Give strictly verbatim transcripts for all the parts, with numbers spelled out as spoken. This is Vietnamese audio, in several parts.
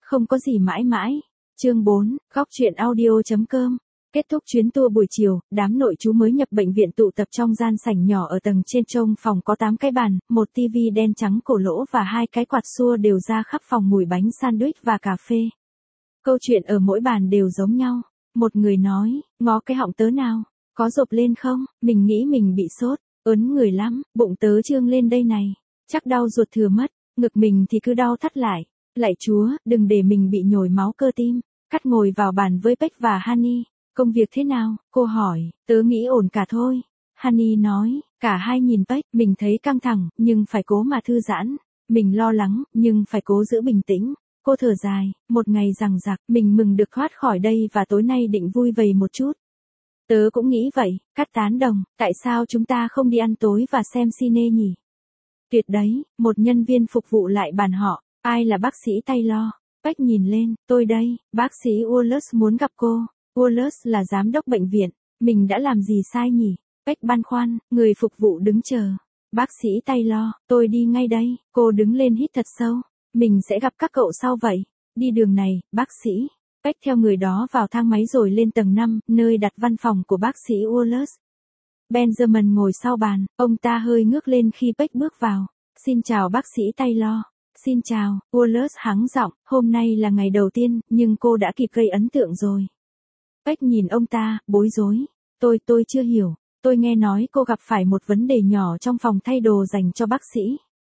Không có gì mãi mãi. Chương bốn, góc truyện audio chấm com. Kết thúc chuyến tour buổi chiều, đám nội trú mới nhập bệnh viện tụ tập trong gian sảnh nhỏ ở tầng trên trong phòng có tám cái bàn, một tivi đen trắng cổ lỗ và hai cái quạt xua đều ra khắp phòng mùi bánh sandwich và cà phê. Câu chuyện ở mỗi bàn đều giống nhau. Một người nói, ngó cái họng tớ nào, có rộp lên không, mình nghĩ mình bị sốt, ớn người lắm, bụng tớ trương lên đây này, chắc đau ruột thừa mất, ngực mình thì cứ đau thắt lại. Lạy Chúa, đừng để mình bị nhồi máu cơ tim. Cắt ngồi vào bàn với Peck và Honey. Công việc thế nào? Cô hỏi. Tớ nghĩ ổn cả thôi. Honey nói. Cả hai nhìn Peck, mình thấy căng thẳng, nhưng phải cố mà thư giãn. Mình lo lắng, nhưng phải cố giữ bình tĩnh. Cô thở dài. Một ngày rằng rặc, mình mừng được thoát khỏi đây và tối nay định vui vầy một chút. Tớ cũng nghĩ vậy. Cắt tán đồng. Tại sao chúng ta không đi ăn tối và xem cine nhỉ? Tuyệt đấy. Một nhân viên phục vụ lại bàn họ. Ai là bác sĩ Taylor? Peck nhìn lên, tôi đây, bác sĩ Wallace muốn gặp cô. Wallace là giám đốc bệnh viện, mình đã làm gì sai nhỉ? Peck băn khoăn, người phục vụ đứng chờ. Bác sĩ Taylor, tôi đi ngay đây, cô đứng lên hít thật sâu. Mình sẽ gặp các cậu sau vậy. Đi đường này, bác sĩ. Peck theo người đó vào thang máy rồi lên tầng năm, nơi đặt văn phòng của bác sĩ Wallace. Benjamin ngồi sau bàn, ông ta hơi ngước lên khi Peck bước vào. Xin chào bác sĩ Taylor. Xin chào, Wallace hắng giọng, hôm nay là ngày đầu tiên, nhưng cô đã kịp gây ấn tượng rồi. Peck nhìn ông ta, bối rối. Tôi, tôi chưa hiểu, tôi nghe nói cô gặp phải một vấn đề nhỏ trong phòng thay đồ dành cho bác sĩ.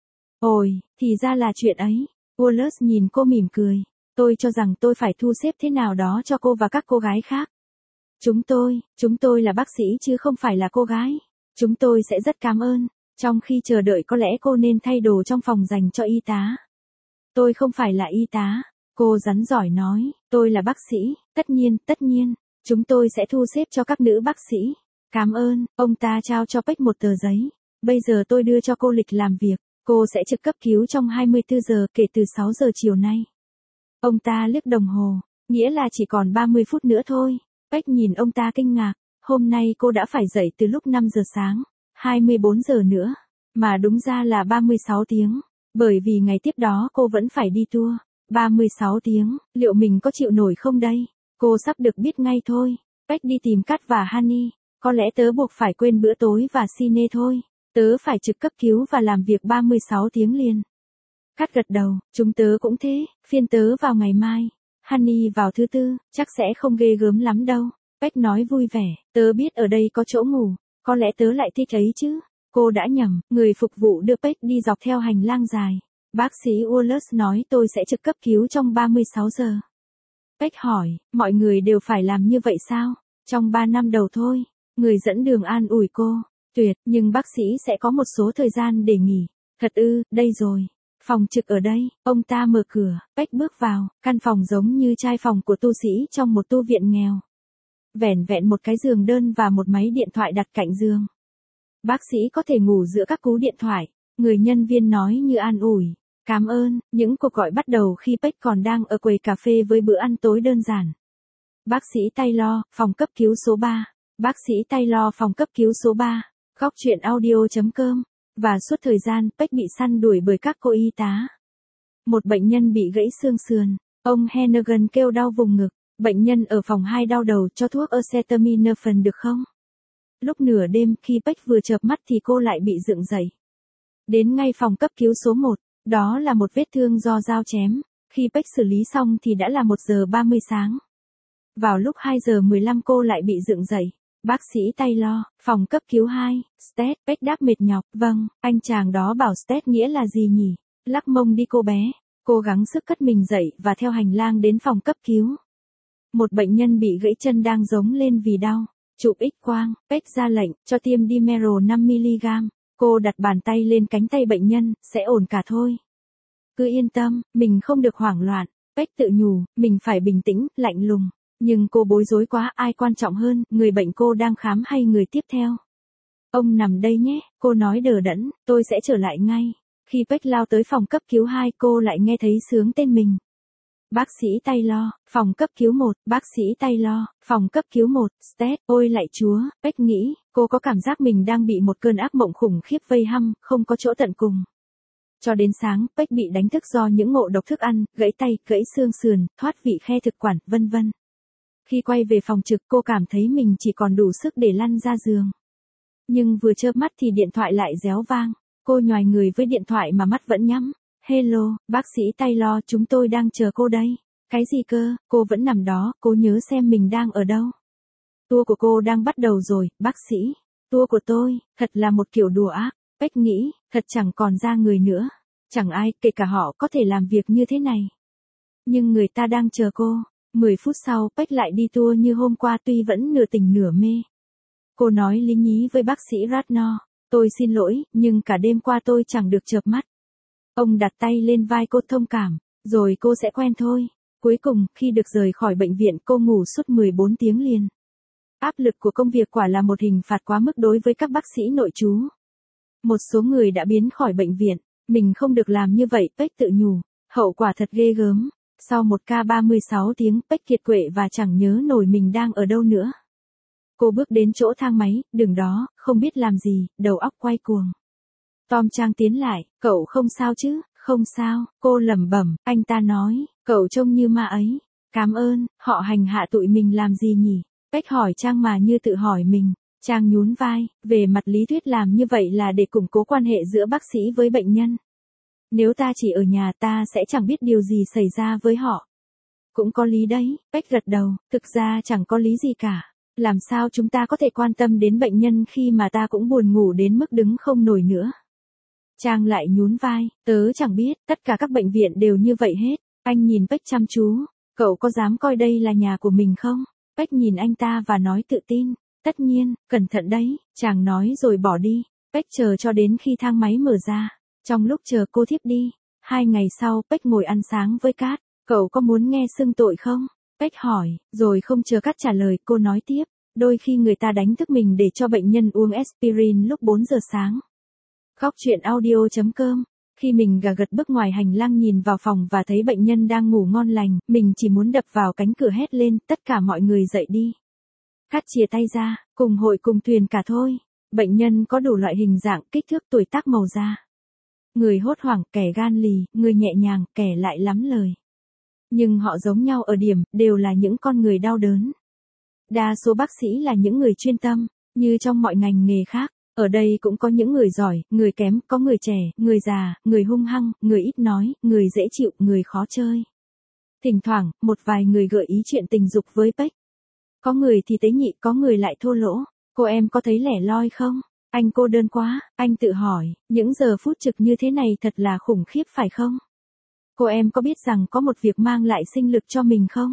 Ôi, thì ra là chuyện ấy. Wallace nhìn cô mỉm cười. Tôi cho rằng tôi phải thu xếp thế nào đó cho cô và các cô gái khác. Chúng tôi, chúng tôi là bác sĩ chứ không phải là cô gái. Chúng tôi sẽ rất cảm ơn. Trong khi chờ đợi có lẽ cô nên thay đồ trong phòng dành cho y tá. Tôi không phải là y tá. Cô rắn giỏi nói, tôi là bác sĩ, tất nhiên, tất nhiên, chúng tôi sẽ thu xếp cho các nữ bác sĩ. Cảm ơn, ông ta trao cho Peck một tờ giấy. Bây giờ tôi đưa cho cô lịch làm việc, cô sẽ trực cấp cứu trong hai mươi tư giờ kể từ sáu giờ chiều nay. Ông ta liếc đồng hồ, nghĩa là chỉ còn ba mươi phút nữa thôi. Peck nhìn ông ta kinh ngạc, hôm nay cô đã phải dậy từ lúc năm giờ sáng. hai mươi bốn giờ nữa, mà đúng ra là ba mươi sáu tiếng, bởi vì ngày tiếp đó cô vẫn phải đi tour. ba mươi sáu tiếng, liệu mình có chịu nổi không đây? Cô sắp được biết ngay thôi. Peck đi tìm Cắt và Honey, có lẽ tớ buộc phải quên bữa tối và cine thôi. Tớ phải trực cấp cứu và làm việc ba mươi sáu tiếng liền. Cắt gật đầu, chúng tớ cũng thế, phiên tớ vào ngày mai. Honey vào thứ tư, chắc sẽ không ghê gớm lắm đâu. Peck nói vui vẻ, tớ biết ở đây có chỗ ngủ. Có lẽ tớ lại thích ấy chứ. Cô đã nhầm, người phục vụ đưa Peck đi dọc theo hành lang dài. Bác sĩ Wallace nói tôi sẽ trực cấp cứu trong ba mươi sáu giờ. Peck hỏi, mọi người đều phải làm như vậy sao? Trong ba năm đầu thôi. Người dẫn đường an ủi cô. Tuyệt, nhưng bác sĩ sẽ có một số thời gian để nghỉ. Thật ư, đây rồi. Phòng trực ở đây, ông ta mở cửa, Peck bước vào, căn phòng giống như trai phòng của tu sĩ trong một tu viện nghèo. Vẻn vẹn một cái giường đơn và một máy điện thoại đặt cạnh giường. Bác sĩ có thể ngủ giữa các cú điện thoại, người nhân viên nói như an ủi. Cảm ơn, những cuộc gọi bắt đầu khi Peck còn đang ở quầy cà phê với bữa ăn tối đơn giản. Bác sĩ Taylor, phòng cấp cứu số ba. Bác sĩ Taylor, phòng cấp cứu số ba. Góc truyện audio chấm com. Và suốt thời gian, Peck bị săn đuổi bởi các cô y tá. Một bệnh nhân bị gãy xương sườn. Ông Hennigan kêu đau vùng ngực. Bệnh nhân ở phòng hai đau đầu, cho thuốc acetaminophen được không? Lúc nửa đêm khi Peck vừa chợp mắt thì cô lại bị dựng dậy. Đến ngay phòng cấp cứu số một, đó là một vết thương do dao chém. Khi Peck xử lý xong thì đã là một giờ ba mươi sáng. Vào lúc hai giờ mười lăm cô lại bị dựng dậy. Bác sĩ Taylor, phòng cấp cứu hai, Stet, Peck đáp mệt nhọc. Vâng, anh chàng đó bảo Stet nghĩa là gì nhỉ? Lắc mông đi cô bé. Cô gắng sức cất mình dậy và theo hành lang đến phòng cấp cứu. Một bệnh nhân bị gãy chân đang giống lên vì đau. Chụp X-quang, Peck ra lệnh, cho tiêm Dimero năm mi-li-gam. Cô đặt bàn tay lên cánh tay bệnh nhân, sẽ ổn cả thôi. Cứ yên tâm, mình không được hoảng loạn. Peck tự nhủ, mình phải bình tĩnh, lạnh lùng. Nhưng cô bối rối quá, ai quan trọng hơn, người bệnh cô đang khám hay người tiếp theo? Ông nằm đây nhé, cô nói đờ đẫn, tôi sẽ trở lại ngay. Khi Peck lao tới phòng cấp cứu hai, cô lại nghe thấy xướng tên mình. Bác sĩ Taylor, phòng cấp cứu một, bác sĩ Taylor, phòng cấp cứu một, Stet, ôi lạy Chúa, Peck nghĩ, cô có cảm giác mình đang bị một cơn ác mộng khủng khiếp vây hăm, không có chỗ tận cùng. Cho đến sáng, Peck bị đánh thức do những ngộ độc thức ăn, gãy tay, gãy xương sườn, thoát vị khe thực quản, vân vân. Khi quay về phòng trực, cô cảm thấy mình chỉ còn đủ sức để lăn ra giường. Nhưng vừa chớp mắt thì điện thoại lại réo vang. Cô nhoài người với điện thoại mà mắt vẫn nhắm. Hello, bác sĩ Taylor, chúng tôi đang chờ cô đây. Cái gì cơ? Cô vẫn nằm đó, cô nhớ xem mình đang ở đâu. Tour của cô đang bắt đầu rồi, bác sĩ. Tour của tôi, thật là một kiểu đùa ác. Peck nghĩ, thật chẳng còn ra người nữa. Chẳng ai, kể cả họ, có thể làm việc như thế này. Nhưng người ta đang chờ cô. Mười phút sau, Peck lại đi tour như hôm qua tuy vẫn nửa tỉnh nửa mê. Cô nói lý nhí với bác sĩ Ratnor. Tôi xin lỗi, nhưng cả đêm qua tôi chẳng được chợp mắt. Ông đặt tay lên vai cô thông cảm, rồi cô sẽ quen thôi. Cuối cùng, khi được rời khỏi bệnh viện, cô ngủ suốt mười bốn tiếng liền. Áp lực của công việc quả là một hình phạt quá mức đối với các bác sĩ nội trú. Một số người đã biến khỏi bệnh viện, mình không được làm như vậy, Peck tự nhủ. Hậu quả thật ghê gớm. Sau một ca ba mươi sáu tiếng, Peck kiệt quệ và chẳng nhớ nổi mình đang ở đâu nữa. Cô bước đến chỗ thang máy, đứng đó, không biết làm gì, đầu óc quay cuồng. Tom Trang tiến lại, cậu không sao chứ? Không sao, cô lẩm bẩm, anh ta nói, cậu trông như ma ấy. Cảm ơn, họ hành hạ tụi mình làm gì nhỉ? Peck hỏi Trang mà như tự hỏi mình. Trang nhún vai, về mặt lý thuyết làm như vậy là để củng cố quan hệ giữa bác sĩ với bệnh nhân. Nếu ta chỉ ở nhà ta sẽ chẳng biết điều gì xảy ra với họ. Cũng có lý đấy, Peck gật đầu, thực ra chẳng có lý gì cả. Làm sao chúng ta có thể quan tâm đến bệnh nhân khi mà ta cũng buồn ngủ đến mức đứng không nổi nữa? Trang lại nhún vai, tớ chẳng biết, tất cả các bệnh viện đều như vậy hết. Anh nhìn Peck chăm chú, cậu có dám coi đây là nhà của mình không? Peck nhìn anh ta và nói tự tin, tất nhiên, cẩn thận đấy, chàng nói rồi bỏ đi. Peck chờ cho đến khi thang máy mở ra. Trong lúc chờ cô thiếp đi, hai ngày sau Peck ngồi ăn sáng với Kat. Cậu có muốn nghe xưng tội không? Peck hỏi, rồi không chờ Kat trả lời, cô nói tiếp. Đôi khi người ta đánh thức mình để cho bệnh nhân uống aspirin lúc bốn giờ sáng. Khóc chuyện audio chấm com. Khi mình gà gật bước ngoài hành lang nhìn vào phòng và thấy bệnh nhân đang ngủ ngon lành, mình chỉ muốn đập vào cánh cửa hét lên, tất cả mọi người dậy đi. Kat chìa tay ra, cùng hội cùng thuyền cả thôi. Bệnh nhân có đủ loại hình dạng, kích thước, tuổi tác, màu da. Người hốt hoảng, kẻ gan lì, người nhẹ nhàng, kẻ lại lắm lời. Nhưng họ giống nhau ở điểm, đều là những con người đau đớn. Đa số bác sĩ là những người chuyên tâm, như trong mọi ngành nghề khác. Ở đây cũng có những người giỏi, người kém, có người trẻ, người già, người hung hăng, người ít nói, người dễ chịu, người khó chơi. Thỉnh thoảng, một vài người gợi ý chuyện tình dục với Peck. Có người thì tế nhị, có người lại thô lỗ. Cô em có thấy lẻ loi không? Anh cô đơn quá, anh tự hỏi, những giờ phút trực như thế này thật là khủng khiếp phải không? Cô em có biết rằng có một việc mang lại sinh lực cho mình không?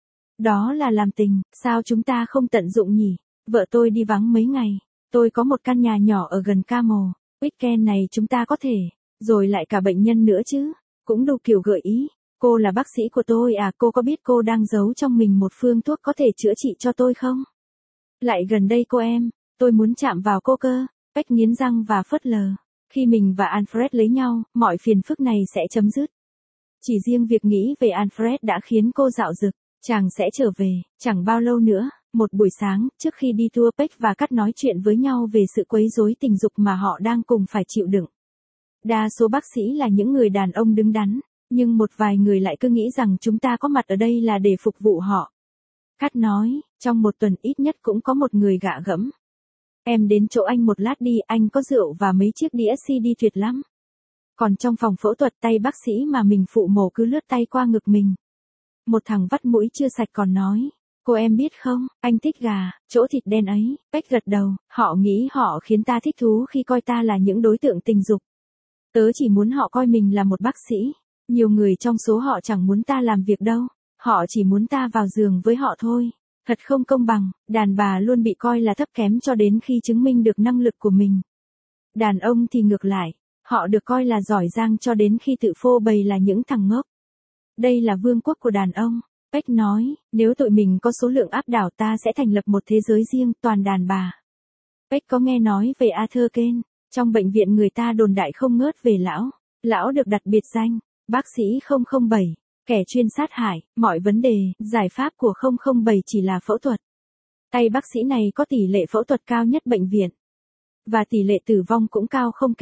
Đó là làm tình, sao chúng ta không tận dụng nhỉ? Vợ tôi đi vắng mấy ngày. Tôi có một căn nhà nhỏ ở gần Camel. Weekend này chúng ta có thể, rồi lại cả bệnh nhân nữa chứ. Cũng đủ kiểu gợi ý. Cô là bác sĩ của tôi à, cô có biết cô đang giấu trong mình một phương thuốc có thể chữa trị cho tôi không? Lại gần đây cô em, tôi muốn chạm vào cô cơ. Peck nghiến răng và phớt lờ. Khi mình và Alfred lấy nhau, mọi phiền phức này sẽ chấm dứt. Chỉ riêng việc nghĩ về Alfred đã khiến cô dạo dực. Chàng sẽ trở về, chẳng bao lâu nữa. Một buổi sáng, trước khi đi tour, Peck và Kat nói chuyện với nhau về sự quấy rối tình dục mà họ đang cùng phải chịu đựng. Đa số bác sĩ là những người đàn ông đứng đắn, nhưng một vài người lại cứ nghĩ rằng chúng ta có mặt ở đây là để phục vụ họ. Kat nói, trong một tuần ít nhất cũng có một người gạ gẫm. Em đến chỗ anh một lát đi, anh có rượu và mấy chiếc đĩa xê đê tuyệt lắm. Còn trong phòng phẫu thuật, tay bác sĩ mà mình phụ mổ cứ lướt tay qua ngực mình. Một thằng vắt mũi chưa sạch còn nói. Cô em biết không, anh thích gà, chỗ thịt đen ấy. Peck gật đầu, họ nghĩ họ khiến ta thích thú khi coi ta là những đối tượng tình dục. Tớ chỉ muốn họ coi mình là một bác sĩ. Nhiều người trong số họ chẳng muốn ta làm việc đâu. Họ chỉ muốn ta vào giường với họ thôi. Thật không công bằng, đàn bà luôn bị coi là thấp kém cho đến khi chứng minh được năng lực của mình. Đàn ông thì ngược lại, họ được coi là giỏi giang cho đến khi tự phô bày là những thằng ngốc. Đây là vương quốc của đàn ông. Peck nói, nếu tụi mình có số lượng áp đảo ta sẽ thành lập một thế giới riêng toàn đàn bà. Peck có nghe nói về Arthur Kane, trong bệnh viện người ta đồn đại không ngớt về lão. Lão được đặt biệt danh, bác sĩ không không bảy, kẻ chuyên sát hại, mọi vấn đề, giải pháp của không không bảy chỉ là phẫu thuật. Tay bác sĩ này có tỷ lệ phẫu thuật cao nhất bệnh viện. Và tỷ lệ tử vong cũng cao không kém.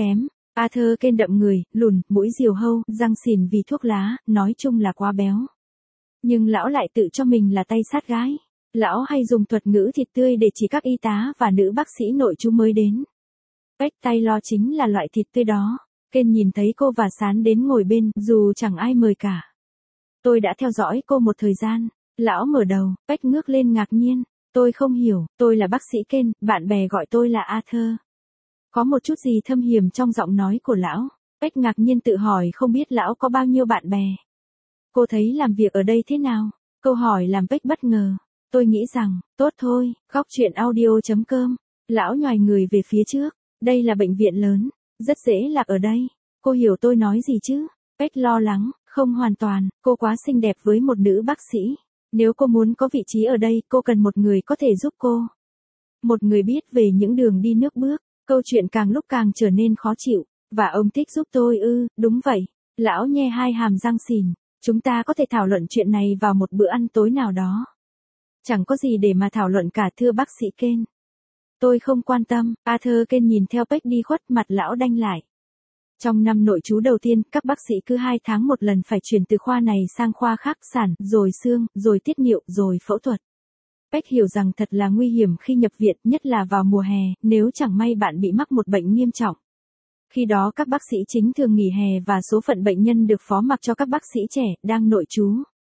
Arthur Kane đậm người, lùn, mũi diều hâu, răng xìn vì thuốc lá, nói chung là quá béo. Nhưng lão lại tự cho mình là tay sát gái. Lão hay dùng thuật ngữ thịt tươi để chỉ các y tá và nữ bác sĩ nội trú mới đến. Peck Taylor chính là loại thịt tươi đó. Kane nhìn thấy cô và sán đến ngồi bên, dù chẳng ai mời cả. Tôi đã theo dõi cô một thời gian. Lão mở đầu, Peck ngước lên ngạc nhiên. Tôi không hiểu, tôi là bác sĩ Kane, bạn bè gọi tôi là Arthur. Có một chút gì thâm hiểm trong giọng nói của lão. Peck ngạc nhiên tự hỏi không biết lão có bao nhiêu bạn bè. Cô thấy làm việc ở đây thế nào? Câu hỏi làm Peck bất ngờ. Tôi nghĩ rằng, tốt thôi, góc chuyện audio chấm com. Lão nhoài người về phía trước. Đây là bệnh viện lớn, rất dễ lạc ở đây. Cô hiểu tôi nói gì chứ? Peck lo lắng, không hoàn toàn, cô quá xinh đẹp với một nữ bác sĩ. Nếu cô muốn có vị trí ở đây, cô cần một người có thể giúp cô. Một người biết về những đường đi nước bước. Câu chuyện càng lúc càng trở nên khó chịu. Và ông thích giúp tôi ư, đúng vậy. Lão nhe hai hàm răng xìn. Chúng ta có thể thảo luận chuyện này vào một bữa ăn tối nào đó. Chẳng có gì để mà thảo luận cả thưa bác sĩ Kane. Tôi không quan tâm. Arthur Kane nhìn theo Peck đi khuất, mặt lão đanh lại. Trong năm nội trú đầu tiên, các bác sĩ cứ hai tháng một lần phải chuyển từ khoa này sang khoa khác, sản, rồi xương, rồi tiết niệu, rồi phẫu thuật. Peck hiểu rằng thật là nguy hiểm khi nhập viện, nhất là vào mùa hè, nếu chẳng may bạn bị mắc một bệnh nghiêm trọng. Khi đó các bác sĩ chính thường nghỉ hè và số phận bệnh nhân được phó mặc cho các bác sĩ trẻ, đang nội trú.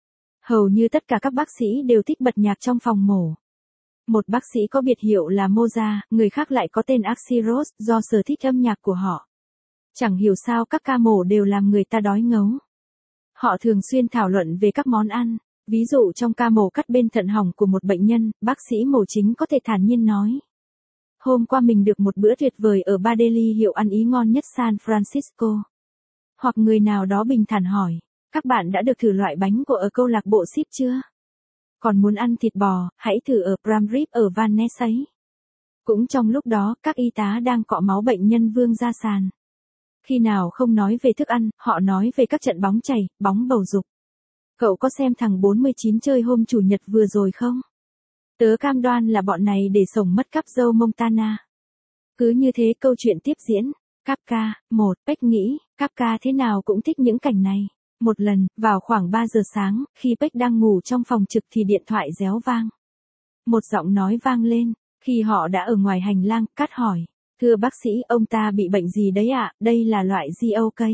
Hầu như tất cả các bác sĩ đều thích bật nhạc trong phòng mổ. Một bác sĩ có biệt hiệu là Mozart, người khác lại có tên Axl do sở thích âm nhạc của họ. Chẳng hiểu sao các ca mổ đều làm người ta đói ngấu. Họ thường xuyên thảo luận về các món ăn. Ví dụ trong ca mổ cắt bên thận hỏng của một bệnh nhân, bác sĩ mổ chính có thể thản nhiên nói. Hôm qua mình được một bữa tuyệt vời ở Bar Deli, hiệu ăn ý ngon nhất San Francisco. Hoặc người nào đó bình thản hỏi, các bạn đã được thử loại bánh của ở câu lạc bộ ship chưa? Còn muốn ăn thịt bò, hãy thử ở Prime Rib ở Van Ness ấy. Cũng trong lúc đó, các y tá đang cọ máu bệnh nhân vương ra sàn. Khi nào không nói về thức ăn, họ nói về các trận bóng chày, bóng bầu dục. Cậu có xem thằng bốn mươi chín chơi hôm Chủ nhật vừa rồi không? Tớ cam đoan là bọn này để sổng mất cắp dâu Montana. Cứ như thế câu chuyện tiếp diễn. Kafka, một, Peck nghĩ, Kafka thế nào cũng thích những cảnh này. Một lần, vào khoảng ba giờ sáng, khi Peck đang ngủ trong phòng trực thì điện thoại réo vang. Một giọng nói vang lên, khi họ đã ở ngoài hành lang, Cát hỏi. Thưa bác sĩ, ông ta bị bệnh gì đấy ạ, à? Đây là loại giê ô ca.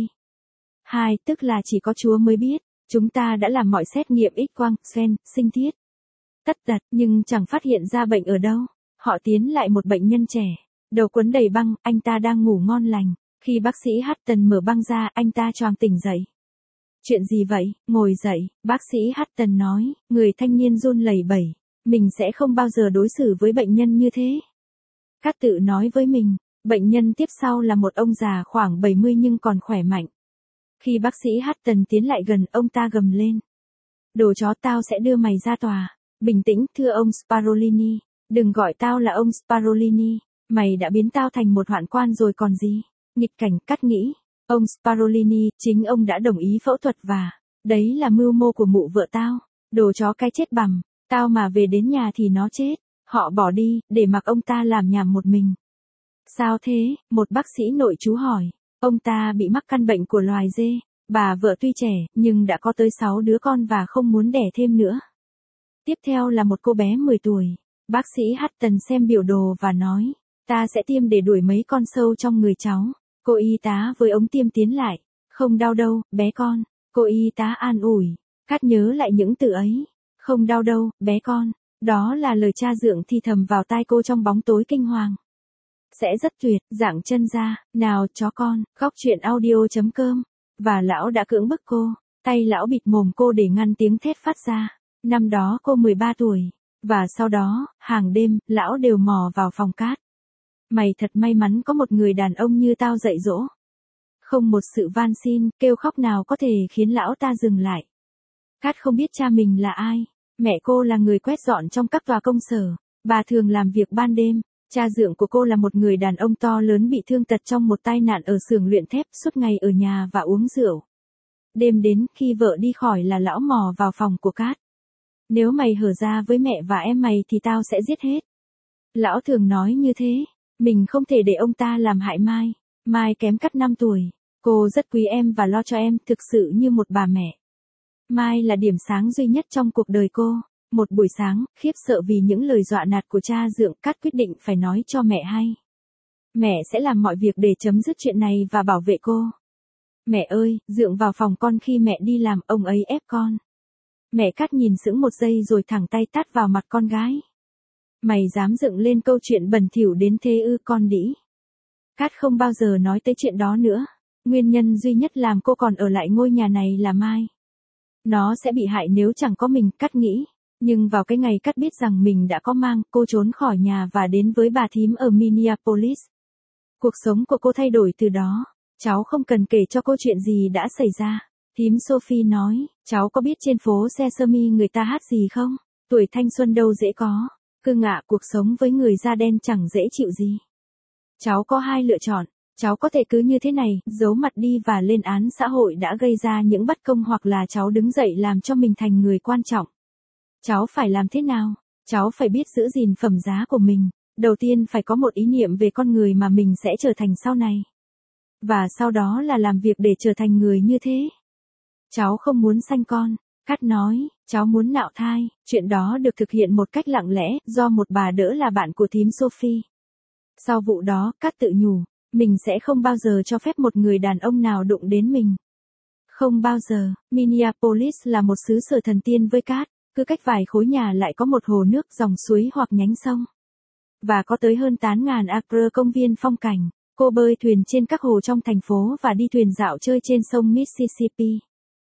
Hai, tức là chỉ có Chúa mới biết. Chúng ta đã làm mọi xét nghiệm X-quang, scan, sinh thiết. Tất tật, nhưng chẳng phát hiện ra bệnh ở đâu. Họ tiến lại một bệnh nhân trẻ. Đầu quấn đầy băng, anh ta đang ngủ ngon lành. Khi bác sĩ Hutton mở băng ra, anh ta choàng tỉnh dậy. Chuyện gì vậy? Ngồi dậy, bác sĩ Hutton nói, người thanh niên run lẩy bẩy. Mình sẽ không bao giờ đối xử với bệnh nhân như thế. Cát tự nói với mình, bệnh nhân tiếp sau là một ông già khoảng bảy mươi nhưng còn khỏe mạnh. Khi bác sĩ Hutton tiến lại gần, ông ta gầm lên. Đồ chó, tao sẽ đưa mày ra tòa. Bình tĩnh, thưa ông Sparolini. Đừng gọi tao là ông Sparolini. Mày đã biến tao thành một hoạn quan rồi còn gì. Nghịch cảnh, Cát nghĩ. Ông Sparolini, chính ông đã đồng ý phẫu thuật và, đấy là mưu mô của mụ vợ tao. Đồ chó cái chết bằm. Tao mà về đến nhà thì nó chết. Họ bỏ đi, để mặc ông ta làm nhảm một mình. Sao thế? Một bác sĩ nội trú hỏi. Ông ta bị mắc căn bệnh của loài dê. Bà vợ tuy trẻ, nhưng đã có tới sáu đứa con và không muốn đẻ thêm nữa. Tiếp theo là một cô bé mười tuổi. Bác sĩ Hutton xem biểu đồ và nói, ta sẽ tiêm để đuổi mấy con sâu trong người cháu. Cô y tá với ống tiêm tiến lại. Không đau đâu, bé con. Cô y tá an ủi. Cát nhớ lại những từ ấy. Không đau đâu, bé con. Đó là lời cha dượng thì thầm vào tai cô trong bóng tối kinh hoàng. Sẽ rất tuyệt, dạng chân ra, nào chó con, góc chuyện audio chấm com. Và lão đã cưỡng bức cô, tay lão bịt mồm cô để ngăn tiếng thét phát ra. Năm đó cô mười ba tuổi, và sau đó, hàng đêm, lão đều mò vào phòng Cát. Mày thật may mắn có một người đàn ông như tao dạy dỗ. Không một sự van xin, kêu khóc nào có thể khiến lão ta dừng lại. Cát không biết cha mình là ai. Mẹ cô là người quét dọn trong các tòa công sở. Bà thường làm việc ban đêm. Cha dượng của cô là một người đàn ông to lớn bị thương tật trong một tai nạn ở xưởng luyện thép, suốt ngày ở nhà và uống rượu. Đêm đến, khi vợ đi khỏi là lão mò vào phòng của Cát. Nếu mày hở ra với mẹ và em mày thì tao sẽ giết hết. Lão thường nói như thế. Mình không thể để ông ta làm hại Mai. Mai kém Cát năm tuổi. Cô rất quý em và lo cho em, thực sự như một bà mẹ. Mai là điểm sáng duy nhất trong cuộc đời cô. Một buổi sáng, khiếp sợ vì những lời dọa nạt của cha dượng, Cát quyết định phải nói cho mẹ hay. Mẹ sẽ làm mọi việc để chấm dứt chuyện này và bảo vệ cô. Mẹ ơi, dượng vào phòng con khi mẹ đi làm, ông ấy ép con. Mẹ Cát nhìn sững một giây rồi thẳng tay tát vào mặt con gái. Mày dám dựng lên câu chuyện bẩn thỉu đến thế ư con đĩ. Cát không bao giờ nói tới chuyện đó nữa. Nguyên nhân duy nhất làm cô còn ở lại ngôi nhà này là Mai. Nó sẽ bị hại nếu chẳng có mình, Cát nghĩ. Nhưng vào cái ngày Cát biết rằng mình đã có mang, cô trốn khỏi nhà và đến với bà thím ở Minneapolis. Cuộc sống của cô thay đổi từ đó. Cháu không cần kể cho cô chuyện gì đã xảy ra. Thím Sophie nói, cháu có biết trên phố Sesame người ta hát gì không? Tuổi thanh xuân đâu dễ có. Cưng ạ, cuộc sống với người da đen chẳng dễ chịu gì. Cháu có hai lựa chọn. Cháu có thể cứ như thế này, giấu mặt đi và lên án xã hội đã gây ra những bất công, hoặc là cháu đứng dậy làm cho mình thành người quan trọng. Cháu phải làm thế nào? Cháu phải biết giữ gìn phẩm giá của mình. Đầu tiên phải có một ý niệm về con người mà mình sẽ trở thành sau này. Và sau đó là làm việc để trở thành người như thế. Cháu không muốn sanh con. Cát nói, cháu muốn nạo thai. Chuyện đó được thực hiện một cách lặng lẽ, do một bà đỡ là bạn của thím Sophie. Sau vụ đó, Cát tự nhủ, mình sẽ không bao giờ cho phép một người đàn ông nào đụng đến mình. Không bao giờ. Minneapolis là một xứ sở thần tiên với Cát. Cứ cách vài khối nhà lại có một hồ nước, dòng suối hoặc nhánh sông. Và có tới hơn tám nghìn acre công viên phong cảnh. Cô bơi thuyền trên các hồ trong thành phố và đi thuyền dạo chơi trên sông Mississippi.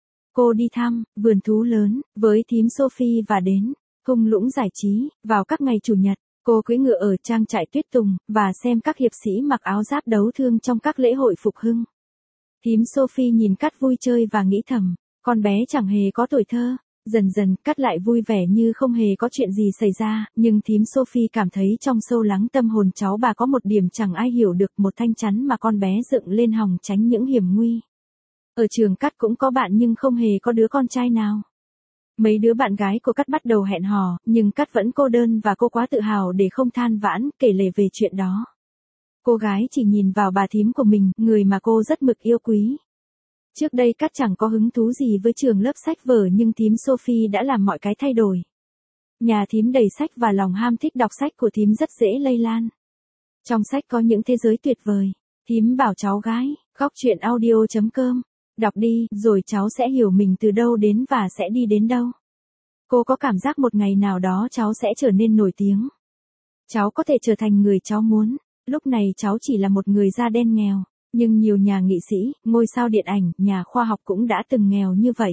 Cô đi thăm vườn thú lớn với thím Sophie và đến thung lũng giải trí vào các ngày chủ nhật. Cô cưỡi ngựa ở trang trại tuyết tùng và xem các hiệp sĩ mặc áo giáp đấu thương trong các lễ hội phục hưng. Thím Sophie nhìn Cát vui chơi và nghĩ thầm, con bé chẳng hề có tuổi thơ. Dần dần, Cát lại vui vẻ như không hề có chuyện gì xảy ra, nhưng thím Sophie cảm thấy trong sâu lắng tâm hồn cháu bà có một điểm chẳng ai hiểu được, một thanh chắn mà con bé dựng lên hòng tránh những hiểm nguy. Ở trường Cát cũng có bạn nhưng không hề có đứa con trai nào. Mấy đứa bạn gái của Cát bắt đầu hẹn hò, nhưng Cát vẫn cô đơn và cô quá tự hào để không than vãn, kể lể về chuyện đó. Cô gái chỉ nhìn vào bà thím của mình, người mà cô rất mực yêu quý. Trước đây Cát chẳng có hứng thú gì với trường lớp sách vở, nhưng thím Sophie đã làm mọi cái thay đổi. Nhà thím đầy sách và lòng ham thích đọc sách của thím rất dễ lây lan. Trong sách có những thế giới tuyệt vời. Thím bảo cháu gái, góc chuyện audio chấm com, đọc đi, rồi cháu sẽ hiểu mình từ đâu đến và sẽ đi đến đâu. Cô có cảm giác một ngày nào đó cháu sẽ trở nên nổi tiếng. Cháu có thể trở thành người cháu muốn. Lúc này cháu chỉ là một người da đen nghèo. Nhưng nhiều nhà nghị sĩ, ngôi sao điện ảnh, nhà khoa học cũng đã từng nghèo như vậy.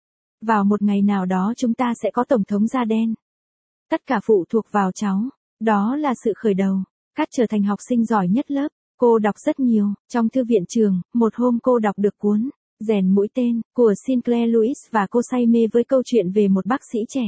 Vào một ngày nào đó chúng ta sẽ có tổng thống da đen. Tất cả phụ thuộc vào cháu. Đó là sự khởi đầu. Cát trở thành học sinh giỏi nhất lớp. Cô đọc rất nhiều. Trong thư viện trường, một hôm cô đọc được cuốn Rèn mũi tên của Sinclair Lewis và cô say mê với câu chuyện về một bác sĩ trẻ.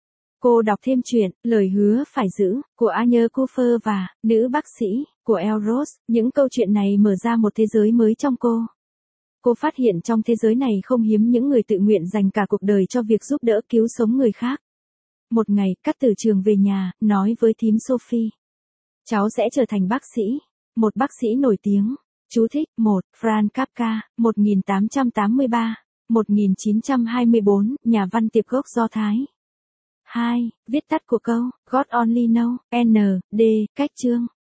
Cô đọc thêm chuyện Lời hứa phải giữ của Anya Cooper và Nữ bác sĩ của Elle Rose. Những câu chuyện này mở ra một thế giới mới trong cô. Cô phát hiện trong thế giới này không hiếm những người tự nguyện dành cả cuộc đời cho việc giúp đỡ cứu sống người khác. Một ngày, Cát từ trường về nhà, nói với thím Sophie. Cháu sẽ trở thành bác sĩ. Một bác sĩ nổi tiếng. Chú thích. một. Franz Kafka, một nghìn tám trăm tám mươi ba đến một nghìn chín trăm hai mươi bốn, nhà văn tiệp gốc Do Thái. hai. Viết tắt của câu God Only Knows, N D, cách chương.